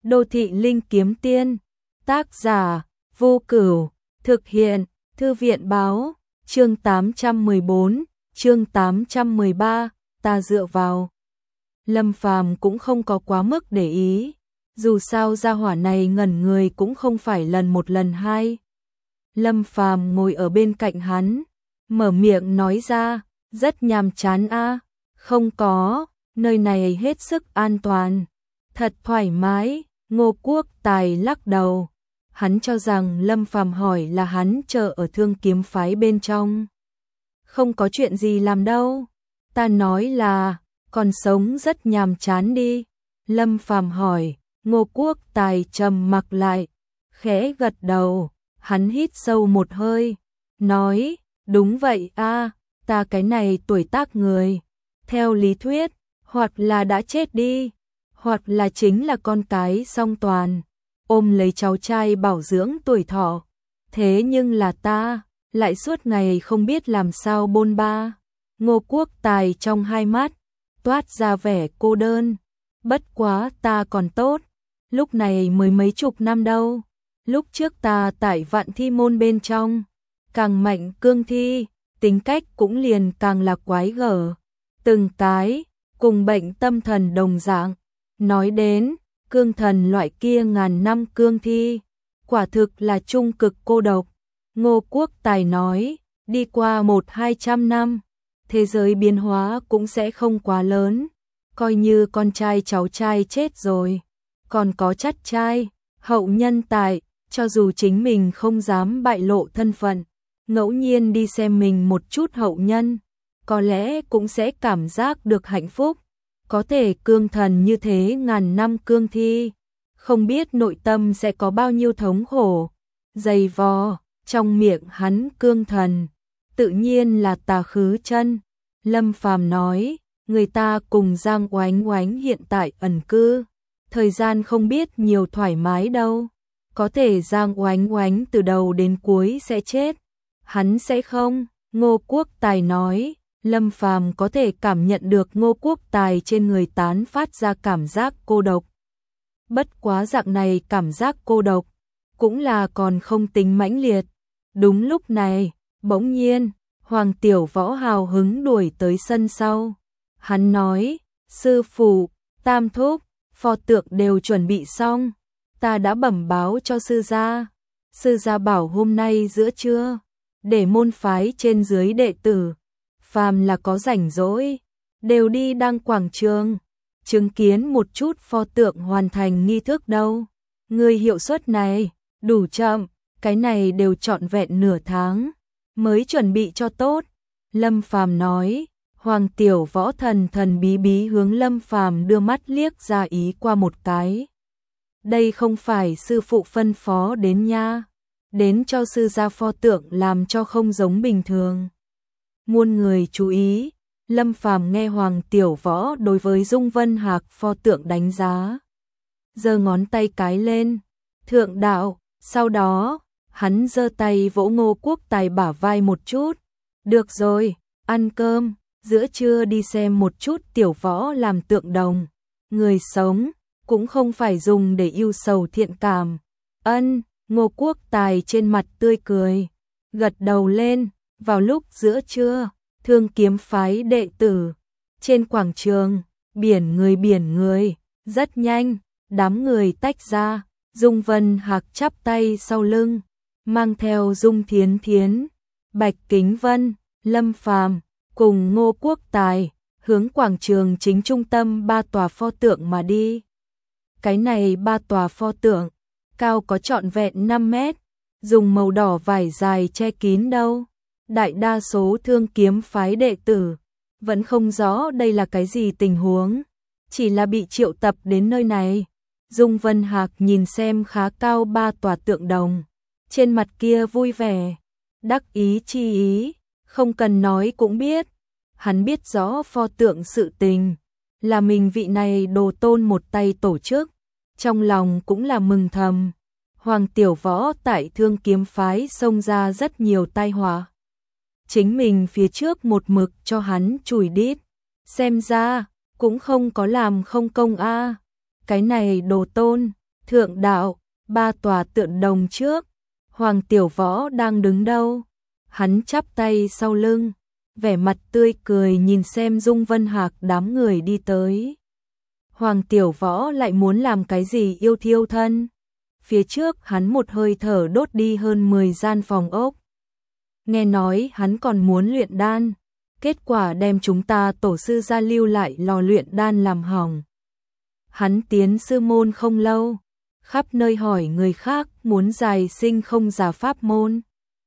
Đô thị linh kiếm tiên, tác giả, Vô Cửu, thực hiện, Thư viện báo, chương 814, chương 813, ta dựa vào. Lâm Phàm cũng không có quá mức để ý, dù sao gia hỏa này ngẩn người cũng không phải lần một lần hai. Lâm Phàm ngồi ở bên cạnh hắn, mở miệng nói ra, rất nhàm chán a. Không có, nơi này hết sức an toàn, thật thoải mái. Ngô Quốc Tài lắc đầu, hắn cho rằng Lâm Phàm hỏi là hắn chờ ở Thương Kiếm phái bên trong. Không có chuyện gì làm đâu, ta nói là, còn sống rất nhàm chán đi. Lâm Phàm hỏi, Ngô Quốc Tài trầm mặc lại, khẽ gật đầu, hắn hít sâu một hơi, nói, đúng vậy a, ta cái này tuổi tác người, theo lý thuyết, hoặc là đã chết đi, hoặc là chính là con cái song toàn, ôm lấy cháu trai bảo dưỡng tuổi thọ. Thế nhưng là ta, lại suốt ngày không biết làm sao bôn ba. Ngô Quốc Tài trong hai mắt, toát ra vẻ cô đơn. Bất quá ta còn tốt, lúc này mới mấy chục năm đâu. Lúc trước ta tại Vạn Thi môn bên trong, càng mạnh cương thi, tính cách cũng liền càng là quái gở. Từng cái, cùng bệnh tâm thần đồng dạng. Nói đến, cương thần loại kia ngàn năm cương thi, quả thực là trung cực cô độc. Ngô Quốc Tài nói, đi qua 100-200 năm, thế giới biến hóa cũng sẽ không quá lớn. Coi như con trai cháu trai chết rồi, còn có chắt trai, hậu nhân tại, cho dù chính mình không dám bại lộ thân phận, ngẫu nhiên đi xem mình một chút hậu nhân, có lẽ cũng sẽ cảm giác được hạnh phúc. Có thể cương thần như thế ngàn năm cương thi, không biết nội tâm sẽ có bao nhiêu thống khổ, dày vò, trong miệng hắn cương thần, tự nhiên là tà khứ chân. Lâm Phàm nói, người ta cùng Giang Oánh Oánh hiện tại ẩn cư, thời gian không biết nhiều thoải mái đâu, có thể Giang Oánh Oánh từ đầu đến cuối sẽ chết, hắn sẽ không. Ngô Quốc Tài nói, Lâm Phàm có thể cảm nhận được Ngô Quốc Tài trên người tán phát ra cảm giác cô độc. Bất quá dạng này cảm giác cô độc, cũng là còn không tính mãnh liệt. Đúng lúc này, bỗng nhiên, Hoàng Tiểu Võ hào hứng đuổi tới sân sau. Hắn nói, sư phụ, tam thúc, pho tượng đều chuẩn bị xong. Ta đã bẩm báo cho sư gia. Sư gia bảo hôm nay giữa trưa, để môn phái trên dưới đệ tử, phàm là có rảnh rỗi, đều đi đăng quảng trường, chứng kiến một chút pho tượng hoàn thành nghi thức đâu. Người hiệu suất này, đủ chậm, cái này đều trọn vẹn nửa tháng, mới chuẩn bị cho tốt. Lâm Phàm nói, Hoàng Tiểu Võ thần thần bí bí hướng Lâm Phàm đưa mắt liếc ra ý qua một cái. Đây không phải sư phụ phân phó đến nha, đến cho sư gia pho tượng làm cho không giống bình thường. Muôn người chú ý, Lâm Phàm nghe Hoàng Tiểu Võ đối với Dung Vân Hạc pho tượng đánh giá, giơ ngón tay cái lên, thượng đạo, sau đó, hắn giơ tay vỗ Ngô Quốc Tài bả vai một chút, được rồi, ăn cơm, giữa trưa đi xem một chút Tiểu Võ làm tượng đồng, người sống, cũng không phải dùng để ưu sầu thiện cảm. Ân, Ngô Quốc Tài trên mặt tươi cười, gật đầu lên. Vào lúc giữa trưa, Thương Kiếm phái đệ tử, trên quảng trường, biển người, rất nhanh, đám người tách ra, Dung Vân Hạc chắp tay sau lưng, mang theo Dung Thiến Thiến, Bạch Kính Vân, Lâm Phàm cùng Ngô Quốc Tài, hướng quảng trường chính trung tâm 3 tòa pho tượng mà đi. Cái này 3 tòa pho tượng, cao có trọn vẹn 5 mét, dùng màu đỏ vải dài che kín đâu. Đại đa số Thương Kiếm phái đệ tử vẫn không rõ đây là cái gì tình huống, chỉ là bị triệu tập đến nơi này. Dung Vân Hạc nhìn xem khá cao 3 tòa tượng đồng, trên mặt kia vui vẻ, đắc ý chi ý, không cần nói cũng biết, hắn biết rõ pho tượng sự tình, là mình vị này đồ tôn một tay tổ chức, trong lòng cũng là mừng thầm. Hoàng Tiểu Võ tại Thương Kiếm phái xông ra rất nhiều tai họa, chính mình phía trước một mực cho hắn chùi đít, xem ra cũng không có làm không công a. Cái này đồ tôn, Thượng đạo, ba tòa tượng đồng trước, Hoàng Tiểu Võ đang đứng đâu? Hắn chắp tay sau lưng, vẻ mặt tươi cười nhìn xem Dung Vân Hạc đám người đi tới. Hoàng Tiểu Võ lại muốn làm cái gì yêu thiêu thân? Phía trước hắn một hơi thở đốt đi hơn 10 gian phòng ốc. Nghe nói hắn còn muốn luyện đan, kết quả đem chúng ta tổ sư gia lưu lại lò luyện đan làm hỏng. Hắn tiến sư môn không lâu, khắp nơi hỏi người khác muốn giải sinh không giả pháp môn.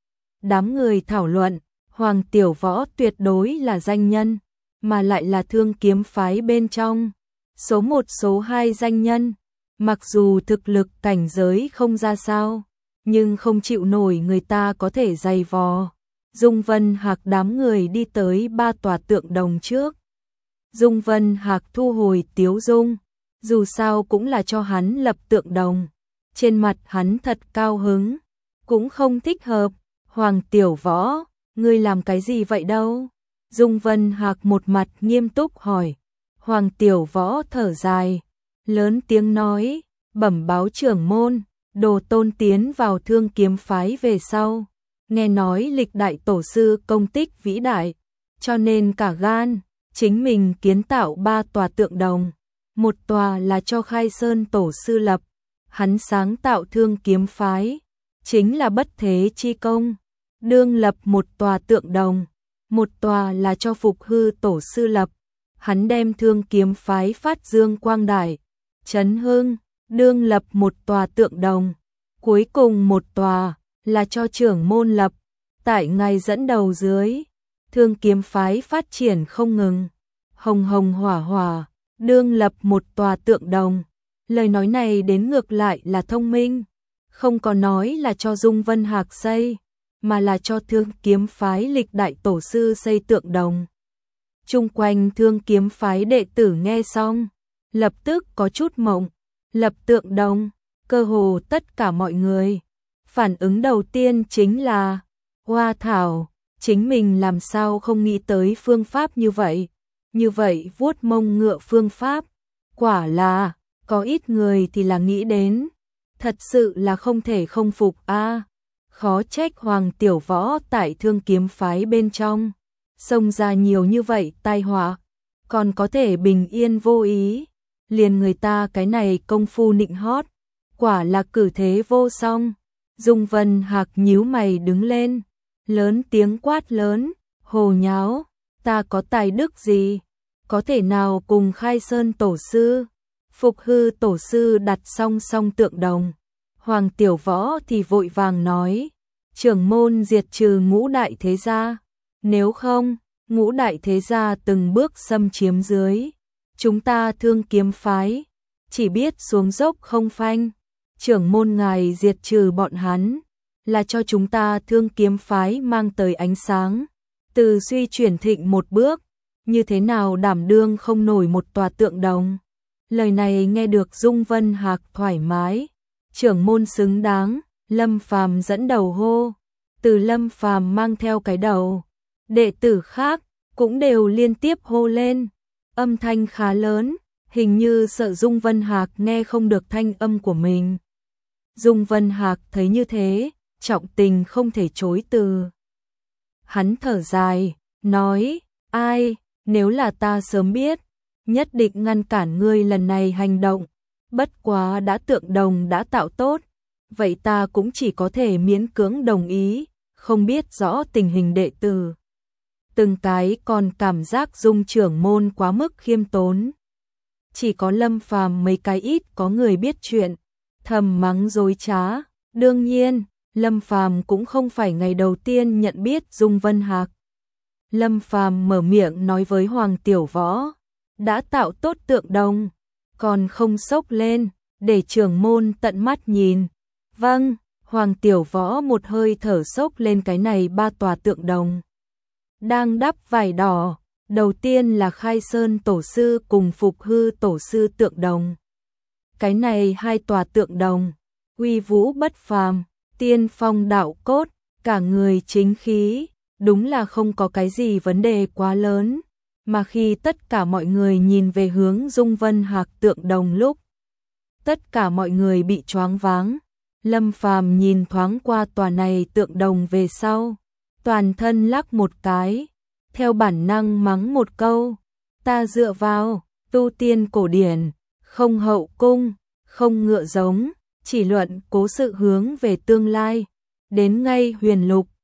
Đám người thảo luận, Hoàng Tiểu Võ tuyệt đối là danh nhân, mà lại là Thương Kiếm phái bên trong số 1 số 2 danh nhân, mặc dù thực lực cảnh giới không ra sao, nhưng không chịu nổi người ta có thể giày vò. Dung Vân Hạc đám người đi tới ba tòa tượng đồng trước. Dung Vân Hạc thu hồi tiếu dung, dù sao cũng là cho hắn lập tượng đồng. Trên mặt hắn thật cao hứng, cũng không thích hợp. Hoàng Tiểu Võ, ngươi làm cái gì vậy đâu? Dung Vân Hạc một mặt nghiêm túc hỏi. Hoàng Tiểu Võ thở dài, lớn tiếng nói, bẩm báo trưởng môn, đồ tôn tiến vào Thương Kiếm phái về sau. Nghe nói lịch đại tổ sư công tích vĩ đại, cho nên cả gan, chính mình kiến tạo ba tòa tượng đồng. Một tòa là cho Khai Sơn tổ sư lập, hắn sáng tạo Thương Kiếm phái, chính là bất thế chi công. Đương lập một tòa tượng đồng, một tòa là cho Phục Hư tổ sư lập, hắn đem Thương Kiếm phái phát dương quang đại. Trấn Hưng, đương lập một tòa tượng đồng, cuối cùng một tòa là cho trưởng môn lập. Tại ngài dẫn đầu dưới, Thương Kiếm phái phát triển không ngừng. Hồng Hồng Hỏa Hỏa, đương lập một tòa tượng đồng. Lời nói này đến ngược lại là thông minh, không có nói là cho Dung Vân Hạc xây, mà là cho Thương Kiếm phái lịch đại tổ sư xây tượng đồng. Chung quanh Thương Kiếm phái đệ tử nghe xong, lập tức có chút mộng. Lập tượng đồng, cơ hồ tất cả mọi người. Phản ứng đầu tiên chính là, hoa thảo, chính mình làm sao không nghĩ tới phương pháp như vậy. Như vậy vuốt mông ngựa phương pháp, quả là, có ít người thì là nghĩ đến. Thật sự là không thể không phục a. Khó trách Hoàng Tiểu Võ tại Thương Kiếm phái bên trong xông ra nhiều như vậy tai họa, còn có thể bình yên vô ý. Liền người ta cái này công phu nịnh hót, quả là cử thế vô song. Dung Vân Hạc nhíu mày đứng lên, lớn tiếng quát lớn, hồ nháo, ta có tài đức gì, có thể nào cùng Khai Sơn tổ sư, Phục Hư tổ sư đặt song song tượng đồng. Hoàng Tiểu Võ thì vội vàng nói, trưởng môn diệt trừ ngũ đại thế gia, nếu không, ngũ đại thế gia từng bước xâm chiếm dưới. Chúng ta Thương Kiếm phái, chỉ biết xuống dốc không phanh. Trưởng môn ngài diệt trừ bọn hắn, là cho chúng ta Thương Kiếm phái mang tới ánh sáng. Từ suy chuyển thịnh một bước, như thế nào đảm đương không nổi một tòa tượng đồng. Lời này nghe được Dung Vân Hạc thoải mái. Trưởng môn xứng đáng, Lâm Phàm dẫn đầu hô. Từ Lâm Phàm mang theo cái đầu, đệ tử khác cũng đều liên tiếp hô lên. Âm thanh khá lớn, hình như sợ Dung Vân Hạc nghe không được thanh âm của mình. Dung Vân Hạc thấy như thế, trọng tình không thể chối từ. Hắn thở dài, nói, ai, nếu là ta sớm biết, nhất định ngăn cản ngươi lần này hành động. Bất quá đã tượng đồng đã tạo tốt, vậy ta cũng chỉ có thể miễn cưỡng đồng ý, không biết rõ tình hình đệ tử. Từng cái còn cảm giác Dung trưởng môn quá mức khiêm tốn. Chỉ có Lâm Phàm mấy cái ít có người biết chuyện, thầm mắng dối trá. Đương nhiên, Lâm Phàm cũng không phải ngày đầu tiên nhận biết Dung Vân Hạc. Lâm Phàm mở miệng nói với Hoàng Tiểu Võ, đã tạo tốt tượng đồng, còn không xốc lên, để trưởng môn tận mắt nhìn. Vâng, Hoàng Tiểu Võ một hơi thở xốc lên cái này ba tòa tượng đồng. Đang đắp vải đỏ, đầu tiên là Khai Sơn tổ sư cùng Phục Hư tổ sư tượng đồng. Cái này hai tòa tượng đồng, uy vũ bất phàm, tiên phong đạo cốt, cả người chính khí, đúng là không có cái gì vấn đề quá lớn. Mà khi tất cả mọi người nhìn về hướng Dung Vân Hạc tượng đồng lúc Tất cả mọi người bị choáng váng. Lâm Phàm nhìn thoáng qua tòa này tượng đồng về sau, toàn thân lắc một cái, theo bản năng mắng một câu, ta dựa vào, tu tiên cổ điển, không hậu cung, không ngựa giống, chỉ luận cố sự hướng về tương lai, đến ngay huyền lục,